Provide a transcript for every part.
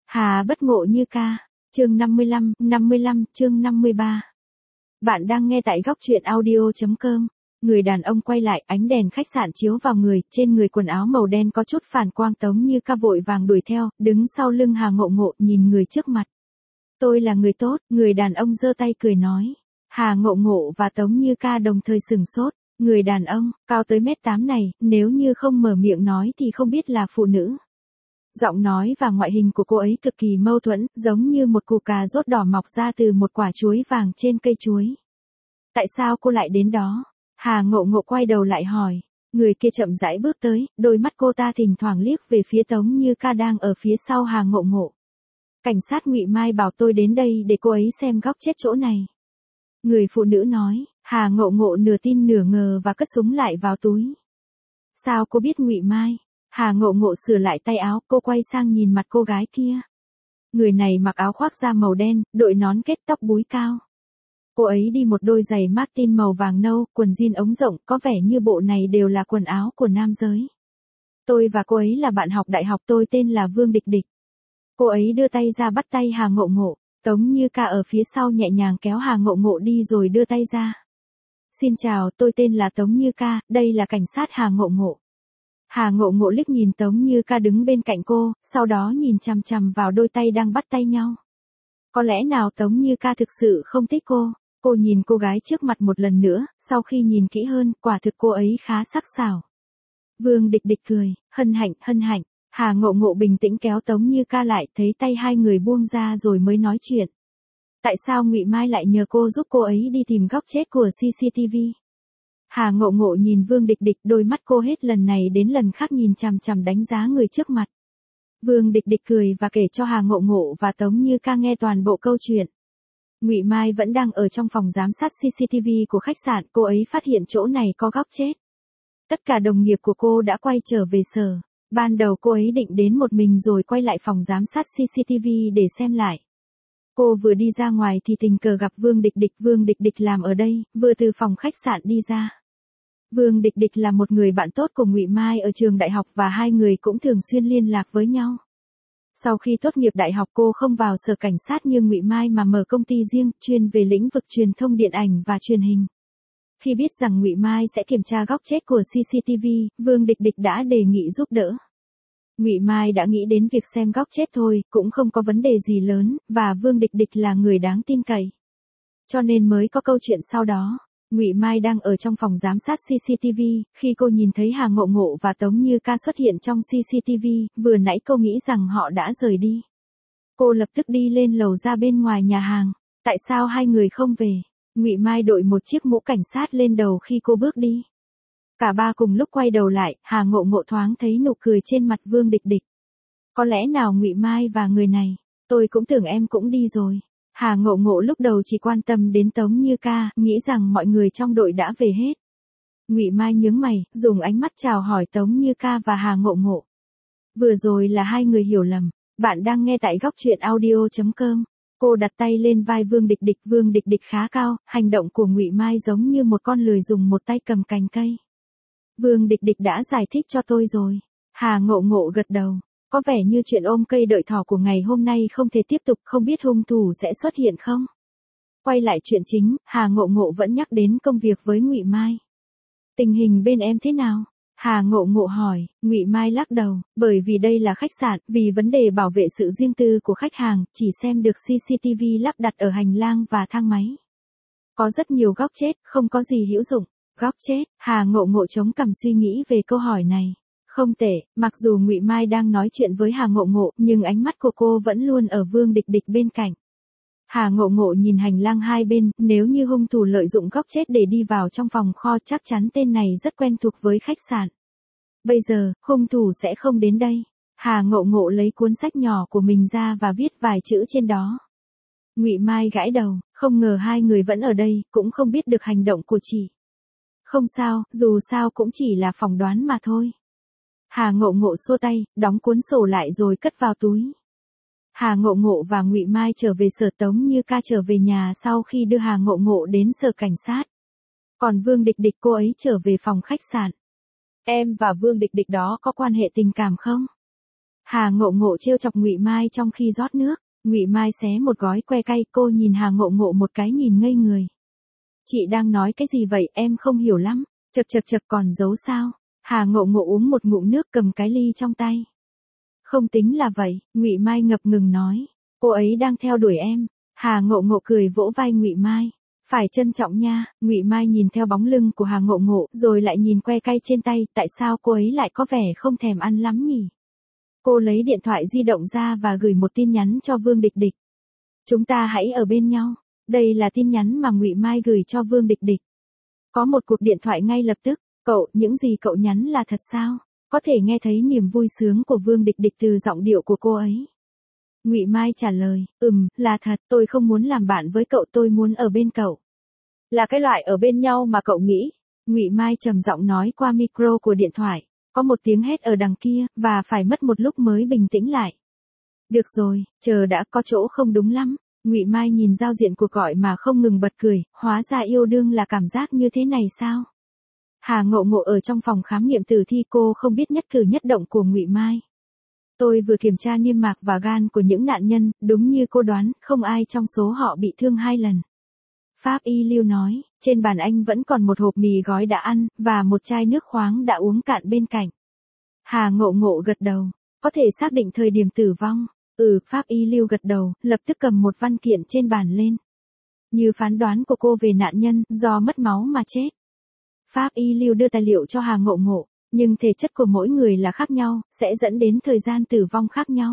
Hà bất ngộ như ca. Chương 55, chương 53. Bạn đang nghe tại góc truyện audio.com. Người đàn ông quay lại, ánh đèn khách sạn chiếu vào người, trên người quần áo màu đen có chút phản quang. Tống Như Ca vội vàng đuổi theo, đứng sau lưng Hà Ngộ Ngộ, nhìn người trước mặt. Tôi là người tốt, người đàn ông giơ tay cười nói. Hà Ngộ Ngộ và Tống Như Ca đồng thời sửng sốt. Người đàn ông, cao tới 1m8 này, nếu như không mở miệng nói thì không biết là phụ nữ. Giọng nói và ngoại hình của cô ấy cực kỳ mâu thuẫn, giống như một củ cà rốt đỏ mọc ra từ một quả chuối vàng trên cây chuối. Tại sao cô lại đến đó? Hà Ngộ Ngộ quay đầu lại hỏi. Người kia chậm rãi bước tới, đôi mắt cô ta thỉnh thoảng liếc về phía Tống Như Ca đang ở phía sau Hà Ngộ Ngộ. Cảnh sát Ngụy Mai bảo tôi đến đây để cô ấy xem góc chết chỗ này. Người phụ nữ nói. Hà Ngộ Ngộ nửa tin nửa ngờ và cất súng lại vào túi. Sao cô biết Ngụy Mai? Hà Ngộ Ngộ sửa lại tay áo, cô quay sang nhìn mặt cô gái kia. Người này mặc áo khoác da màu đen, đội nón kết tóc búi cao. Cô ấy đi một đôi giày Martin màu vàng nâu, quần jean ống rộng, có vẻ như bộ này đều là quần áo của nam giới. Tôi và cô ấy là bạn học đại học, tôi tên là Vương Địch Địch. Cô ấy đưa tay ra bắt tay Hà Ngộ Ngộ, Tống Như Ca ở phía sau nhẹ nhàng kéo Hà Ngộ Ngộ đi rồi đưa tay ra. Xin chào, tôi tên là Tống Như Ca, đây là cảnh sát Hà Ngộ Ngộ. Hà Ngộ Ngộ liếc nhìn Tống Như Ca đứng bên cạnh cô, sau đó nhìn chằm chằm vào đôi tay đang bắt tay nhau. Có lẽ nào Tống Như Ca thực sự không thích cô? Cô nhìn cô gái trước mặt một lần nữa, sau khi nhìn kỹ hơn, quả thực cô ấy khá sắc sảo. Vương Địch Địch cười, hân hạnh. Hà Ngộ Ngộ bình tĩnh kéo Tống Như Ca lại, thấy tay hai người buông ra rồi mới nói chuyện. Tại sao Ngụy Mai lại nhờ cô giúp cô ấy đi tìm góc chết của CCTV? Hà Ngộ Ngộ nhìn Vương Địch Địch, đôi mắt cô hết lần này đến lần khác nhìn chằm chằm đánh giá người trước mặt. Vương Địch Địch cười và kể cho Hà Ngộ Ngộ và Tống Như Ca nghe toàn bộ câu chuyện. Ngụy Mai vẫn đang ở trong phòng giám sát CCTV của khách sạn, cô ấy phát hiện chỗ này có góc chết. Tất cả đồng nghiệp của cô đã quay trở về sở. Ban đầu cô ấy định đến một mình rồi quay lại phòng giám sát CCTV để xem lại. Cô vừa đi ra ngoài thì tình cờ gặp Vương Địch Địch làm ở đây, vừa từ phòng khách sạn đi ra. Vương Địch Địch là một người bạn tốt của Ngụy Mai ở trường đại học và hai người cũng thường xuyên liên lạc với nhau. Sau khi tốt nghiệp đại học cô không vào sở cảnh sát như Ngụy Mai mà mở công ty riêng, chuyên về lĩnh vực truyền thông điện ảnh và truyền hình. Khi biết rằng Ngụy Mai sẽ kiểm tra góc chết của CCTV, Vương Địch Địch đã đề nghị giúp đỡ. Ngụy Mai đã nghĩ đến việc xem góc chết thôi, cũng không có vấn đề gì lớn, và Vương Địch Địch là người đáng tin cậy. Cho nên mới có câu chuyện sau đó. Ngụy Mai đang ở trong phòng giám sát CCTV, khi cô nhìn thấy Hà Ngộ Ngộ và Tống Như Ca xuất hiện trong CCTV, vừa nãy cô nghĩ rằng họ đã rời đi. Cô lập tức đi lên lầu ra bên ngoài nhà hàng. Tại sao hai người không về? Ngụy Mai đội một chiếc mũ cảnh sát lên đầu khi cô bước đi. Cả ba cùng lúc quay đầu lại, Hà Ngộ Ngộ thoáng thấy nụ cười trên mặt Vương Địch Địch. Có lẽ nào Ngụy Mai và người này, tôi cũng tưởng em cũng đi rồi. Hà Ngộ Ngộ lúc đầu chỉ quan tâm đến Tống Như Ca, nghĩ rằng mọi người trong đội đã về hết. Ngụy Mai nhướng mày, dùng ánh mắt chào hỏi Tống Như Ca và Hà Ngộ Ngộ. Vừa rồi là hai người hiểu lầm. Bạn đang nghe tại góc truyện audio.com. Cô đặt tay lên vai Vương Địch Địch khá cao, hành động của Ngụy Mai giống như một con lười dùng một tay cầm cành cây. Vương Địch Địch đã giải thích cho tôi rồi. Hà Ngộ Ngộ gật đầu. Có vẻ như chuyện ôm cây đợi thỏ của ngày hôm nay không thể tiếp tục, không biết hung thủ sẽ xuất hiện không? Quay lại chuyện chính, Hà Ngộ Ngộ vẫn nhắc đến công việc với Ngụy Mai. Tình hình bên em thế nào? Hà Ngộ Ngộ hỏi. Ngụy Mai lắc đầu, bởi vì đây là khách sạn, vì vấn đề bảo vệ sự riêng tư của khách hàng, chỉ xem được CCTV lắp đặt ở hành lang và thang máy. Có rất nhiều góc chết, không có gì hữu dụng. Góc chết? Hà Ngộ Ngộ chống cằm suy nghĩ về câu hỏi này. Không tệ, mặc dù Ngụy Mai đang nói chuyện với Hà Ngộ Ngộ, nhưng ánh mắt của cô vẫn luôn ở Vương Địch Địch bên cạnh. Hà Ngộ Ngộ nhìn hành lang hai bên, nếu như hung thủ lợi dụng góc chết để đi vào trong phòng kho chắc chắn tên này rất quen thuộc với khách sạn. Bây giờ, hung thủ sẽ không đến đây. Hà Ngộ Ngộ lấy cuốn sách nhỏ của mình ra và viết vài chữ trên đó. Ngụy Mai gãi đầu, không ngờ hai người vẫn ở đây, cũng không biết được hành động của chị. Không sao, dù sao cũng chỉ là phỏng đoán mà thôi. Hà Ngộ Ngộ xua tay, đóng cuốn sổ lại rồi cất vào túi. Hà Ngộ Ngộ và Ngụy Mai trở về sở, Tống Như Ca trở về nhà sau khi đưa Hà Ngộ Ngộ đến sở cảnh sát. Còn Vương Địch Địch cô ấy trở về phòng khách sạn. Em và Vương Địch Địch đó có quan hệ tình cảm không? Hà Ngộ Ngộ trêu chọc Ngụy Mai trong khi rót nước. Ngụy Mai xé một gói que cay, cô nhìn Hà Ngộ Ngộ một cái nhìn ngây người. Chị đang nói cái gì vậy, em không hiểu lắm. Chật còn giấu sao? Hà Ngộ Ngộ uống một ngụm nước, cầm cái ly trong tay. Không tính là vậy, Ngụy Mai ngập ngừng nói. Cô ấy đang theo đuổi em. Hà Ngộ Ngộ cười vỗ vai Ngụy Mai. Phải trân trọng nha. Ngụy Mai nhìn theo bóng lưng của Hà Ngộ Ngộ, rồi lại nhìn que cay trên tay, tại sao cô ấy lại có vẻ không thèm ăn lắm nhỉ? Cô lấy điện thoại di động ra và gửi một tin nhắn cho Vương Địch Địch. Chúng ta hãy ở bên nhau. Đây là tin nhắn mà Ngụy Mai gửi cho Vương Địch Địch. Có một cuộc điện thoại ngay lập tức. Cậu, những gì cậu nhắn là thật sao? Có thể nghe thấy niềm vui sướng của Vương Địch Địch từ giọng điệu của cô ấy. Ngụy Mai trả lời, là thật, tôi không muốn làm bạn với cậu, tôi muốn ở bên cậu. Là cái loại ở bên nhau mà cậu nghĩ. Ngụy Mai trầm giọng nói qua micro của điện thoại. Có một tiếng hét ở đằng kia, và phải mất một lúc mới bình tĩnh lại. Được rồi, chờ đã, có chỗ không đúng lắm. Ngụy Mai nhìn giao diện cuộc gọi mà không ngừng bật cười, hóa ra yêu đương là cảm giác như thế này sao? Hà Ngộ Ngộ ở trong phòng khám nghiệm tử thi, cô không biết nhất cử nhất động của Ngụy Mai. Tôi vừa kiểm tra niêm mạc và gan của những nạn nhân, đúng như cô đoán, không ai trong số họ bị thương 2 lần. Pháp y Lưu nói, trên bàn anh vẫn còn một hộp mì gói đã ăn, và một chai nước khoáng đã uống cạn bên cạnh. Hà Ngộ Ngộ gật đầu, có thể xác định thời điểm tử vong. Pháp y Lưu gật đầu, lập tức cầm một văn kiện trên bàn lên. Như phán đoán của cô về nạn nhân, do mất máu mà chết. Pháp y Lưu đưa tài liệu cho Hà Ngộ Ngộ, nhưng thể chất của mỗi người là khác nhau, sẽ dẫn đến thời gian tử vong khác nhau.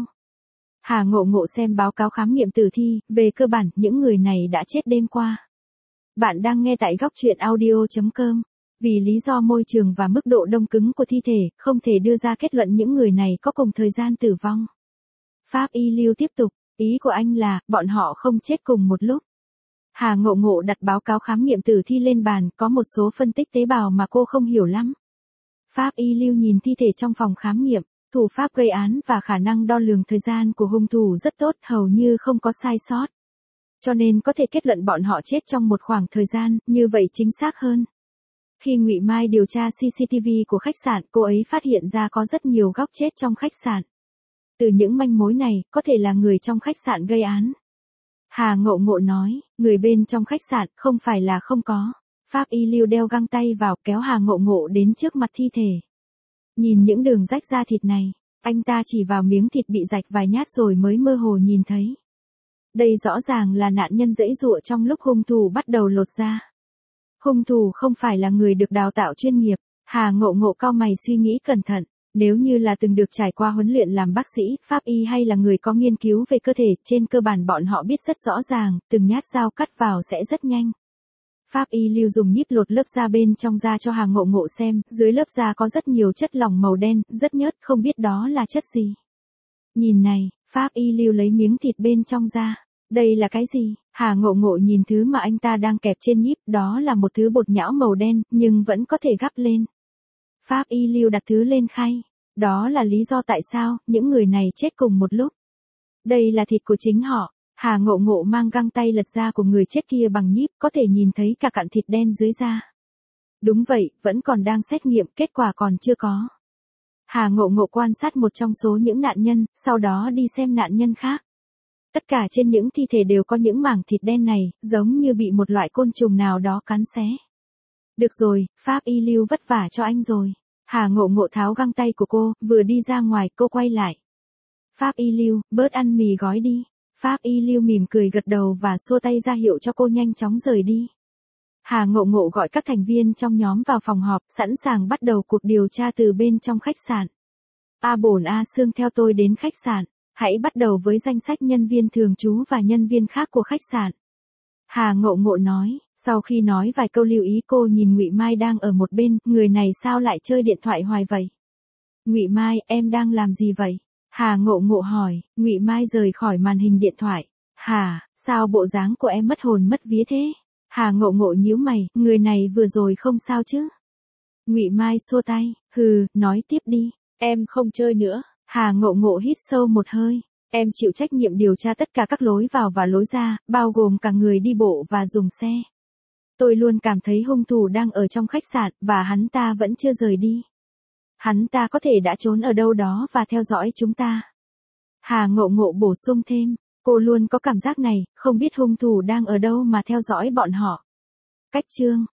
Hà Ngộ Ngộ xem báo cáo khám nghiệm tử thi, về cơ bản, những người này đã chết đêm qua. Bạn đang nghe tại góc truyện audio.com. Vì lý do môi trường và mức độ đông cứng của thi thể, không thể đưa ra kết luận những người này có cùng thời gian tử vong. Pháp y Lưu tiếp tục, ý của anh là, bọn họ không chết cùng một lúc. Hà Ngộ Ngộ đặt báo cáo khám nghiệm tử thi lên bàn, có một số phân tích tế bào mà cô không hiểu lắm. Pháp y Lưu nhìn thi thể trong phòng khám nghiệm, thủ pháp gây án và khả năng đo lường thời gian của hung thủ rất tốt, hầu như không có sai sót. Cho nên có thể kết luận bọn họ chết trong một khoảng thời gian, như vậy chính xác hơn. Khi Ngụy Mai điều tra CCTV của khách sạn, cô ấy phát hiện ra có rất nhiều góc chết trong khách sạn. Từ những manh mối này, có thể là người trong khách sạn gây án. Hà Ngộ Ngộ nói, người bên trong khách sạn không phải là không có. Pháp y Lưu đeo găng tay vào, kéo Hà Ngộ Ngộ đến trước mặt thi thể. Nhìn những đường rách da thịt này, anh ta chỉ vào miếng thịt bị rạch vài nhát rồi mới mơ hồ nhìn thấy. Đây rõ ràng là nạn nhân giãy giụa trong lúc hung thủ bắt đầu lột da. Hung thủ không phải là người được đào tạo chuyên nghiệp. Hà Ngộ Ngộ cau mày suy nghĩ cẩn thận. Nếu như là từng được trải qua huấn luyện làm bác sĩ, pháp y hay là người có nghiên cứu về cơ thể, trên cơ bản bọn họ biết rất rõ ràng, từng nhát dao cắt vào sẽ rất nhanh. Pháp y Lưu dùng nhíp lột lớp da bên trong da cho Hà Ngộ Ngộ xem, dưới lớp da có rất nhiều chất lỏng màu đen, rất nhớt, không biết đó là chất gì. Nhìn này, Pháp y Lưu lấy miếng thịt bên trong da. Đây là cái gì? Hà Ngộ Ngộ nhìn thứ mà anh ta đang kẹp trên nhíp, đó là một thứ bột nhão màu đen, nhưng vẫn có thể gắp lên. Pháp y Lưu đặt thứ lên khay. Đó là lý do tại sao, những người này chết cùng một lúc. Đây là thịt của chính họ. Hà Ngộ Ngộ mang găng tay lật da của người chết kia bằng nhíp, có thể nhìn thấy cả cặn thịt đen dưới da. Đúng vậy, vẫn còn đang xét nghiệm, kết quả còn chưa có. Hà Ngộ Ngộ quan sát một trong số những nạn nhân, sau đó đi xem nạn nhân khác. Tất cả trên những thi thể đều có những mảng thịt đen này, giống như bị một loại côn trùng nào đó cắn xé. Được rồi, Pháp y Lưu vất vả cho anh rồi. Hà Ngộ Ngộ tháo găng tay của cô, vừa đi ra ngoài, cô quay lại. Pháp y Lưu, bớt ăn mì gói đi. Pháp y Lưu mỉm cười gật đầu và xua tay ra hiệu cho cô nhanh chóng rời đi. Hà Ngộ Ngộ gọi các thành viên trong nhóm vào phòng họp, sẵn sàng bắt đầu cuộc điều tra từ bên trong khách sạn. A Bổn A Sương theo tôi đến khách sạn. Hãy bắt đầu với danh sách nhân viên thường trú và nhân viên khác của khách sạn. Hà Ngộ Ngộ nói, sau khi nói vài câu lưu ý cô nhìn Ngụy Mai đang ở một bên, người này sao lại chơi điện thoại hoài vậy? Ngụy Mai, em đang làm gì vậy? Hà Ngộ Ngộ hỏi, Ngụy Mai rời khỏi màn hình điện thoại. Hà, sao bộ dáng của em mất hồn mất vía thế? Hà Ngộ Ngộ nhíu mày, người này vừa rồi không sao chứ? Ngụy Mai xua tay, nói tiếp đi, em không chơi nữa. Hà Ngộ Ngộ hít sâu một hơi. Em chịu trách nhiệm điều tra tất cả các lối vào và lối ra, bao gồm cả người đi bộ và dùng xe. Tôi luôn cảm thấy hung thủ đang ở trong khách sạn, và hắn ta vẫn chưa rời đi. Hắn ta có thể đã trốn ở đâu đó và theo dõi chúng ta. Hà Ngộ Ngộ bổ sung thêm, cô luôn có cảm giác này, không biết hung thủ đang ở đâu mà theo dõi bọn họ. Cách chương